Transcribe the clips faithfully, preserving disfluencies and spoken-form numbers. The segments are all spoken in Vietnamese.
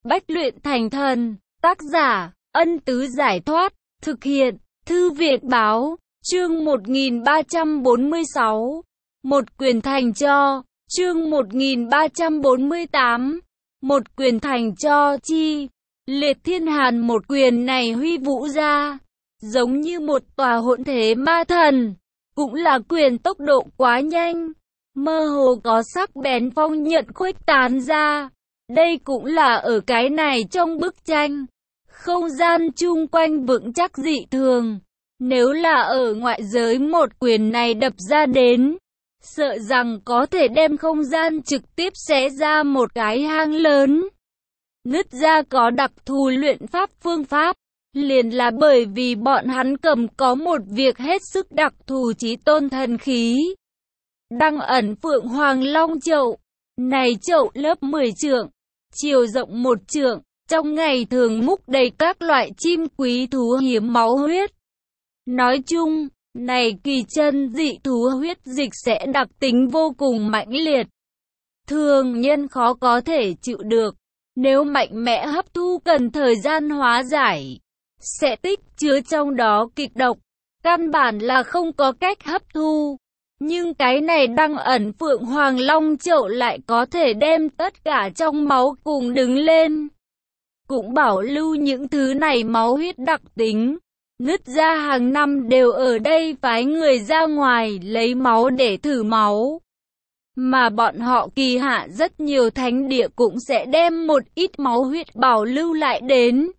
Bách luyện thành thần. Tác giả, Ân Tứ Giải Thoát. Thực hiện, Thư Viện Báo. Chương một nghìn ba trăm bốn mươi sáu. Một quyền thành cho. Chương một nghìn ba trăm bốn mươi tám. Một quyền thành cho chi. Liệt Thiên Hàn một quyền này huy vũ ra, giống như một tòa hỗn thế ma thần. Cũng là quyền tốc độ quá nhanh, mơ hồ có sắc bén phong nhận khuếch tán ra. Đây cũng là ở cái này trong bức tranh. Không gian chung quanh vững chắc dị thường. Nếu là ở ngoại giới một quyền này đập ra đến, sợ rằng có thể đem không gian trực tiếp xé ra một cái hang lớn. Nứt ra có đặc thù luyện pháp phương pháp, liền là bởi vì bọn hắn cầm có một việc hết sức đặc thù chí tôn thần khí. Đăng ẩn Phượng Hoàng Long Chậu. Này chậu lớp mười trượng, chiều rộng một trượng, trong ngày thường múc đầy các loại chim quý thú hiếm máu huyết. Nói chung, này kỳ chân dị thú huyết dịch sẽ đặc tính vô cùng mãnh liệt, thường nhân khó có thể chịu được. Nếu mạnh mẽ hấp thu cần thời gian hóa giải, sẽ tích chứa trong đó kịch độc, căn bản là không có cách hấp thu. Nhưng cái này đăng ẩn Phượng Hoàng Long Chậu lại có thể đem tất cả trong máu cùng đứng lên, cũng bảo lưu những thứ này máu huyết đặc tính. Nứt ra hàng năm đều ở đây phái người ra ngoài lấy máu để thử máu. Mà bọn họ kỳ hạ rất nhiều thánh địa cũng sẽ đem một ít máu huyết bảo lưu lại đến,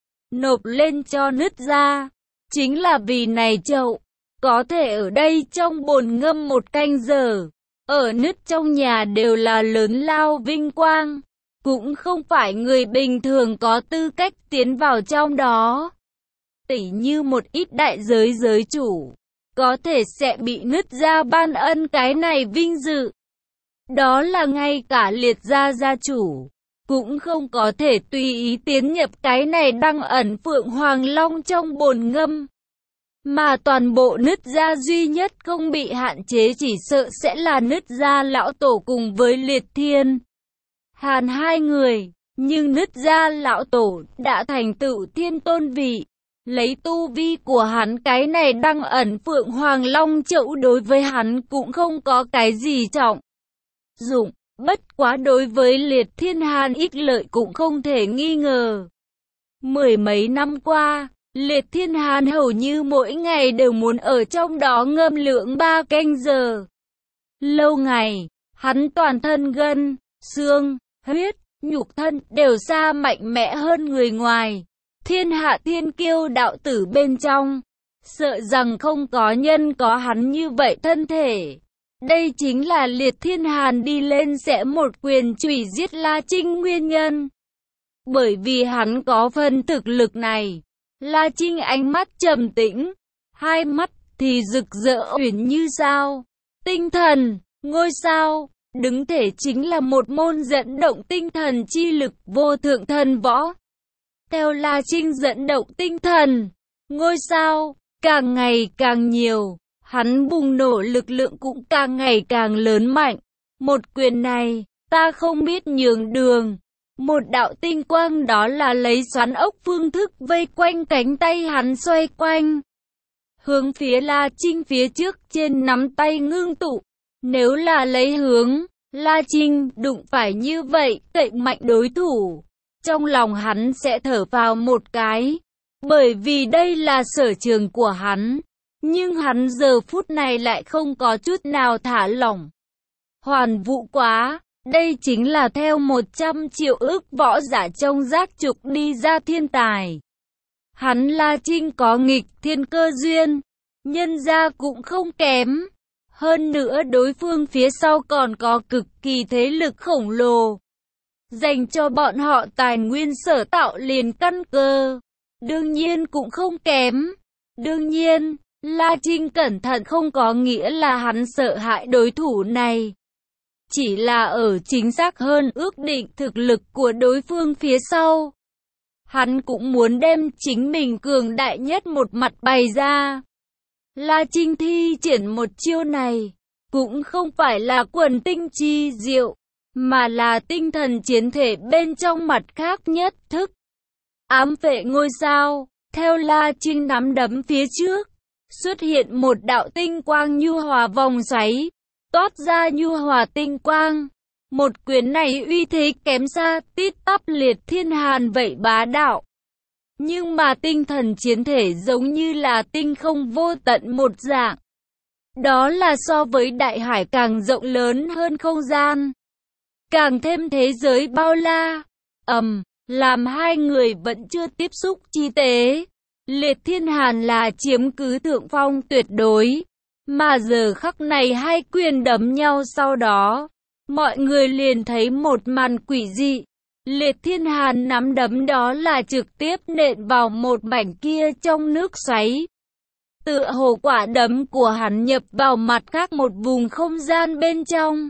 nộp lên cho nứt ra. Chính là vì này chậu, có thể ở đây trong bồn ngâm một canh giờ, ở nứt trong nhà đều là lớn lao vinh quang. Cũng không phải người bình thường có tư cách tiến vào trong đó. Tỉ như một ít đại giới giới chủ, có thể sẽ bị nứt ra ban ân cái này vinh dự. Đó là ngay cả liệt gia gia chủ, cũng không có thể tùy ý tiến nhập cái này đăng ẩn Phượng Hoàng Long trong bồn ngâm. Mà toàn bộ nứt gia duy nhất không bị hạn chế chỉ sợ sẽ là nứt gia lão tổ cùng với liệt thiên Hàn hai người. Nhưng nứt gia lão tổ đã thành tựu thiên tôn vị. Lấy tu vi của hắn cái này đăng ẩn Phượng Hoàng Long Chậu đối với hắn cũng không có cái gì trọng dụng, bất quá đối với liệt thiên hàn ích lợi cũng không thể nghi ngờ. Mười mấy năm qua, liệt thiên hàn hầu như mỗi ngày đều muốn ở trong đó ngâm lượng ba canh giờ. Lâu ngày, hắn toàn thân gân, xương, huyết, nhục thân đều xa mạnh mẽ hơn người ngoài. Thiên hạ thiên kiêu đạo tử bên trong, sợ rằng không có nhân có hắn như vậy thân thể. Đây chính là liệt thiên hàn đi lên sẽ một quyền chủy giết La Trinh nguyên nhân. Bởi vì hắn có phần thực lực này, La Trinh ánh mắt trầm tĩnh, hai mắt thì rực rỡ uyển như sao. Tinh thần, ngôi sao, đứng thể chính là một môn dẫn động tinh thần chi lực vô thượng thần võ. Theo La Trinh dẫn động tinh thần, ngôi sao, càng ngày càng nhiều, hắn bùng nổ lực lượng cũng càng ngày càng lớn mạnh. Một quyền này, ta không biết nhường đường. Một đạo tinh quang đó là lấy xoắn ốc phương thức vây quanh cánh tay hắn xoay quanh, hướng phía La Trinh phía trước trên nắm tay ngưng tụ. Nếu là lấy hướng La Trinh đụng phải như vậy, cậy mạnh đối thủ, trong lòng hắn sẽ thở vào một cái, bởi vì đây là sở trường của hắn. Nhưng hắn giờ phút này lại không có chút nào thả lỏng. Hoàn vũ quá, đây chính là theo một trăm triệu ức võ giả trong giác trục đi ra thiên tài. Hắn La Trinh có nghịch thiên cơ duyên, nhân gia cũng không kém. Hơn nữa đối phương phía sau còn có cực kỳ thế lực khổng lồ, dành cho bọn họ tài nguyên sở tạo liền căn cơ, đương nhiên cũng không kém. Đương nhiên, La Trinh cẩn thận không có nghĩa là hắn sợ hãi đối thủ này, chỉ là ở chính xác hơn ước định thực lực của đối phương phía sau. Hắn cũng muốn đem chính mình cường đại nhất một mặt bày ra. La Trinh thi triển một chiêu này, cũng không phải là quần tinh chi diệu, mà là tinh thần chiến thể bên trong mặt khác nhất thức. Ám vệ ngôi sao, theo La Trinh nắm đấm phía trước, xuất hiện một đạo tinh quang nhu hòa vòng xoáy, toát ra nhu hòa tinh quang. Một quyền này uy thế kém xa tít tắp liệt thiên hàn vậy bá đạo. Nhưng mà tinh thần chiến thể giống như là tinh không vô tận một dạng. Đó là so với đại hải càng rộng lớn hơn không gian. Càng thêm thế giới bao la. Ầm, um, làm hai người vẫn chưa tiếp xúc chi tế. Liệt thiên hàn là chiếm cứ thượng phong tuyệt đối. Mà giờ khắc này hai quyền đấm nhau sau đó. Mọi người liền thấy một màn quỷ dị. Liệt thiên hàn nắm đấm đó là trực tiếp nện vào một mảnh kia trong nước xoáy. Tựa hồ quả đấm của hắn nhập vào mặt khác một vùng không gian bên trong.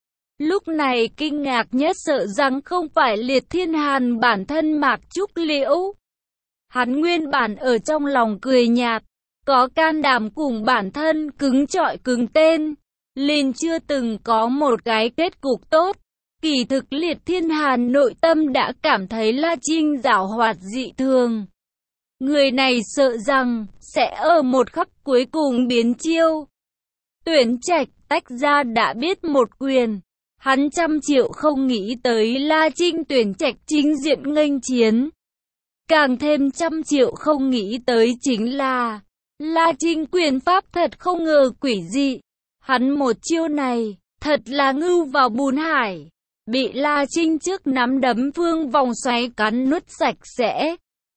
Lúc này kinh ngạc nhất sợ rằng không phải liệt thiên hàn bản thân Mạc Trúc Liễu. Hắn nguyên bản ở trong lòng cười nhạt, có can đảm cùng bản thân cứng trọi cứng tên. Liền chưa từng có một cái kết cục tốt. Kỳ thực liệt thiên hàn nội tâm đã cảm thấy La Trinh giảo hoạt dị thường. Người này sợ rằng sẽ ở một khắc cuối cùng biến chiêu. Tuyển Trạch tách ra đã biết một quyền. Hắn trăm triệu không nghĩ tới La Trinh Tuyển Trạch chính diện nghênh chiến. Càng thêm trăm triệu không nghĩ tới chính là La Trinh quyền pháp thật không ngờ quỷ dị. Hắn một chiêu này thật là ngưu vào bùn hải. Bị La Trinh trước nắm đấm phương vòng xoáy cắn nuốt sạch sẽ.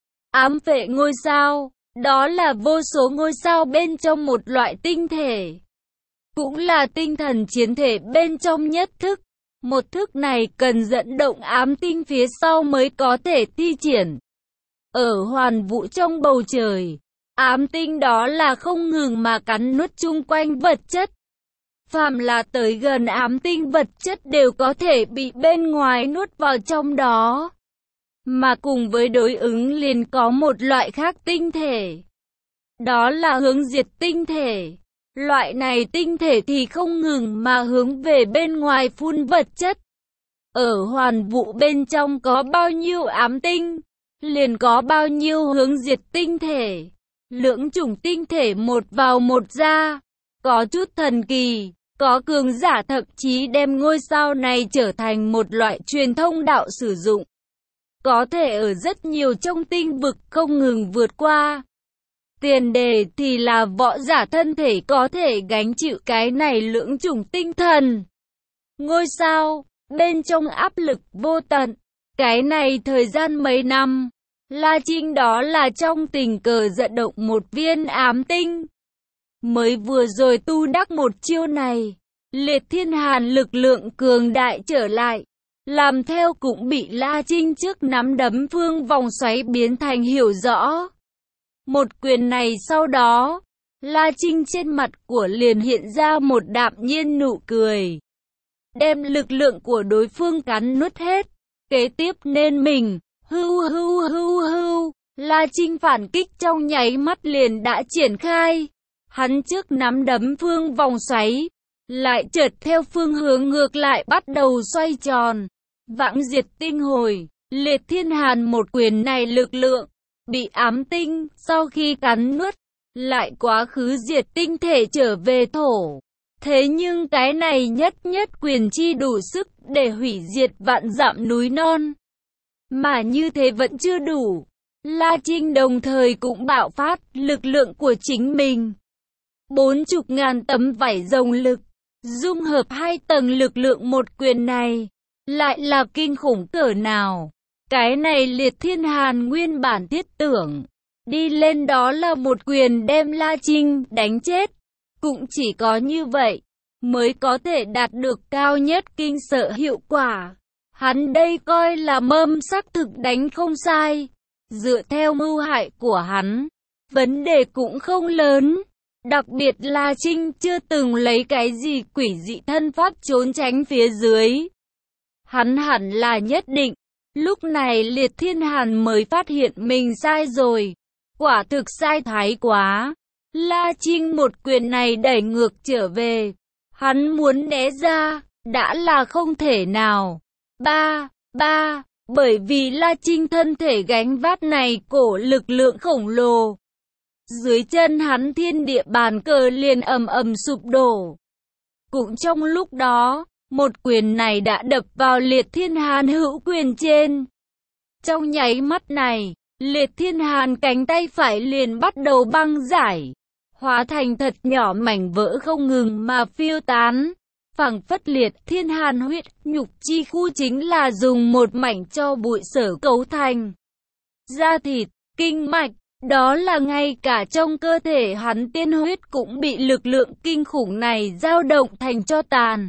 Ám vệ ngôi sao, đó là vô số ngôi sao bên trong một loại tinh thể. Cũng là tinh thần chiến thể bên trong nhất thức. Một thức này cần dẫn động ám tinh phía sau mới có thể thi triển. Ở hoàn vũ trong bầu trời, ám tinh đó là không ngừng mà cắn nuốt chung quanh vật chất. Phàm là tới gần ám tinh vật chất đều có thể bị bên ngoài nuốt vào trong đó. Mà cùng với đối ứng liền có một loại khác tinh thể. Đó là hướng diệt tinh thể. Loại này tinh thể thì không ngừng mà hướng về bên ngoài phun vật chất. Ở hoàn vũ bên trong có bao nhiêu ám tinh, liền có bao nhiêu hướng diệt tinh thể. Lưỡng chủng tinh thể một vào một ra, có chút thần kỳ. Có cường giả thậm chí đem ngôi sao này trở thành một loại truyền thông đạo sử dụng. Có thể ở rất nhiều trong tinh vực không ngừng vượt qua. Tiền đề thì là võ giả thân thể có thể gánh chịu cái này lưỡng chủng tinh thần. Ngôi sao, bên trong áp lực vô tận. Cái này thời gian mấy năm, La Trinh đó là trong tình cờ dẫn động một viên ám tinh. Mới vừa rồi tu đắc một chiêu này, liệt thiên hàn lực lượng cường đại trở lại. Làm theo cũng bị La Trinh trước nắm đấm phương vòng xoáy biến thành hiểu rõ. Một quyền này sau đó, La Trinh trên mặt của liền hiện ra một đạm nhiên nụ cười. Đem lực lượng của đối phương cắn nuốt hết. Kế tiếp nên mình, hưu hưu hưu hưu, La Trinh phản kích trong nháy mắt liền đã triển khai. Hắn trước nắm đấm phương vòng xoáy, lại chợt theo phương hướng ngược lại bắt đầu xoay tròn. Vãng diệt tinh hồi, liệt thiên hàn một quyền này lực lượng, bị ám tinh, sau khi cắn nuốt, lại quá khứ diệt tinh thể trở về thổ. Thế nhưng cái này nhất nhất quyền chi đủ sức để hủy diệt vạn dặm núi non. Mà như thế vẫn chưa đủ. La Trinh đồng thời cũng bạo phát lực lượng của chính mình. Bốn chục ngàn tấm vảy rồng lực, dung hợp hai tầng lực lượng một quyền này, lại là kinh khủng cỡ nào. Cái này liệt thiên hàn nguyên bản thiết tưởng, đi lên đó là một quyền đem La Trinh đánh chết. Cũng chỉ có như vậy, mới có thể đạt được cao nhất kinh sợ hiệu quả. Hắn đây coi là mâm xác thực đánh không sai. Dựa theo mưu hại của hắn, vấn đề cũng không lớn. Đặc biệt La Trinh chưa từng lấy cái gì quỷ dị thân pháp trốn tránh phía dưới. Hắn hẳn là nhất định. Lúc này liệt thiên hàn mới phát hiện mình sai rồi. Quả thực sai thái quá. La Trinh một quyền này đẩy ngược trở về. Hắn muốn né ra, đã là không thể nào. Ba, ba, bởi vì La Trinh thân thể gánh vác này cổ lực lượng khổng lồ. Dưới chân hắn thiên địa bàn cờ liền ầm ầm sụp đổ. Cũng trong lúc đó, một quyền này đã đập vào Liệt Thiên Hàn hữu quyền trên. Trong nháy mắt này, Liệt Thiên Hàn cánh tay phải liền bắt đầu băng giải, hóa thành thật nhỏ mảnh vỡ không ngừng mà phiêu tán. Phảng phất Liệt Thiên Hàn huyết nhục chi khu chính là dùng một mảnh tro bụi sở cấu thành. Da thịt, kinh mạch, đó là ngay cả trong cơ thể hắn tiên huyết cũng bị lực lượng kinh khủng này dao động thành tro tàn.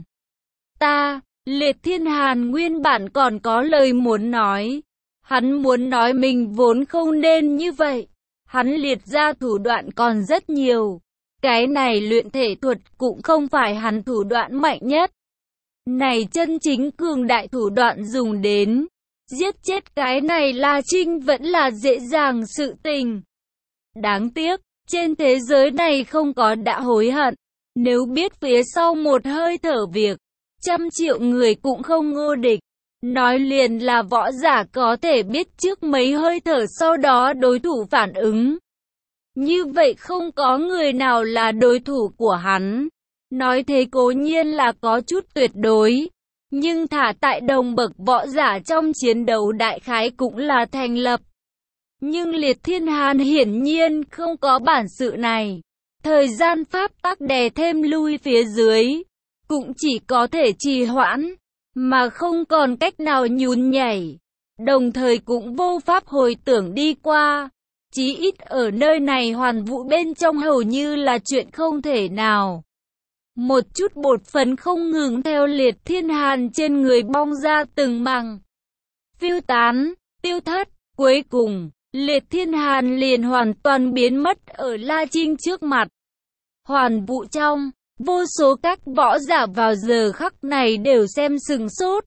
Ta, Liệt Thiên Hàn nguyên bản còn có lời muốn nói. Hắn muốn nói mình vốn không nên như vậy. Hắn liệt ra thủ đoạn còn rất nhiều. Cái này luyện thể thuật cũng không phải hắn thủ đoạn mạnh nhất. Này chân chính cường đại thủ đoạn dùng đến giết chết cái này La Trinh vẫn là dễ dàng sự tình. Đáng tiếc, trên thế giới này không có đã hối hận. Nếu biết phía sau một hơi thở việc, trăm triệu người cũng không ngô địch. Nói liền là võ giả có thể biết trước mấy hơi thở sau đó đối thủ phản ứng. Như vậy không có người nào là đối thủ của hắn. Nói thế cố nhiên là có chút tuyệt đối. Nhưng thả tại đồng bậc võ giả trong chiến đấu đại khái cũng là thành lập. Nhưng Liệt Thiên Hàn hiển nhiên không có bản sự này. Thời gian pháp tắc đè thêm lui phía dưới. Cũng chỉ có thể trì hoãn. Mà không còn cách nào nhún nhảy. Đồng thời cũng vô pháp hồi tưởng đi qua. Chí ít ở nơi này hoàn vũ bên trong hầu như là chuyện không thể nào. Một chút bột phấn không ngừng theo Liệt Thiên Hàn trên người bong ra từng mảng. Phiêu tán, tiêu thất, cuối cùng, Liệt Thiên Hàn liền hoàn toàn biến mất ở La Trinh trước mặt. Hoàn vũ trong, vô số các võ giả vào giờ khắc này đều xem sừng sốt.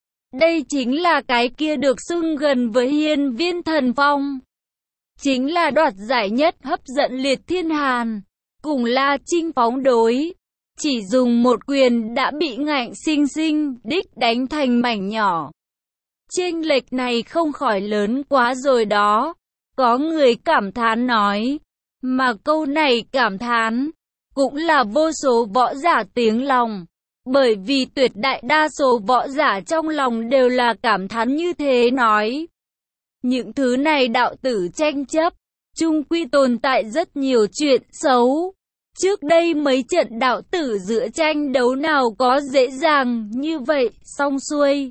Đây chính là cái kia được xưng gần với Hiên Viên Thần Phong. Chính là đoạt giải nhất hấp dẫn Liệt Thiên Hàn. Cùng La Trinh phóng đối. Chỉ dùng một quyền đã bị ngạnh sinh sinh đích đánh thành mảnh nhỏ. Chênh lệch này không khỏi lớn quá rồi đó. Có người cảm thán nói. Mà câu này cảm thán cũng là vô số võ giả tiếng lòng. Bởi vì tuyệt đại đa số võ giả trong lòng đều là cảm thán như thế nói. Những thứ này đạo tử tranh chấp, chung quy tồn tại rất nhiều chuyện xấu. Trước đây mấy trận đạo tử giữa tranh đấu nào có dễ dàng như vậy, xong xuôi.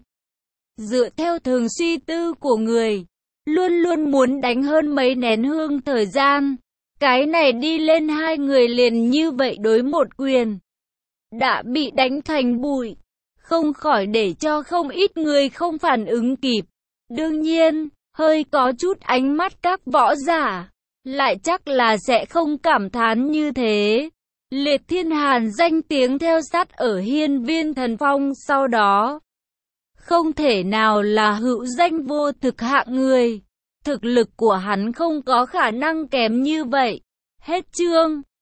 Dựa theo thường suy tư của người, luôn luôn muốn đánh hơn mấy nén hương thời gian. Cái này đi lên hai người liền như vậy đối một quyền. Đã bị đánh thành bụi, không khỏi để cho không ít người không phản ứng kịp. Đương nhiên, hơi có chút ánh mắt các võ giả, lại chắc là sẽ không cảm thán như thế. Liệt Thiên Hàn danh tiếng theo sát ở Hiên Viên Thần Phong sau đó. Không thể nào là hữu danh vô thực hạng người. Thực lực của hắn không có khả năng kém như vậy. Hết chương.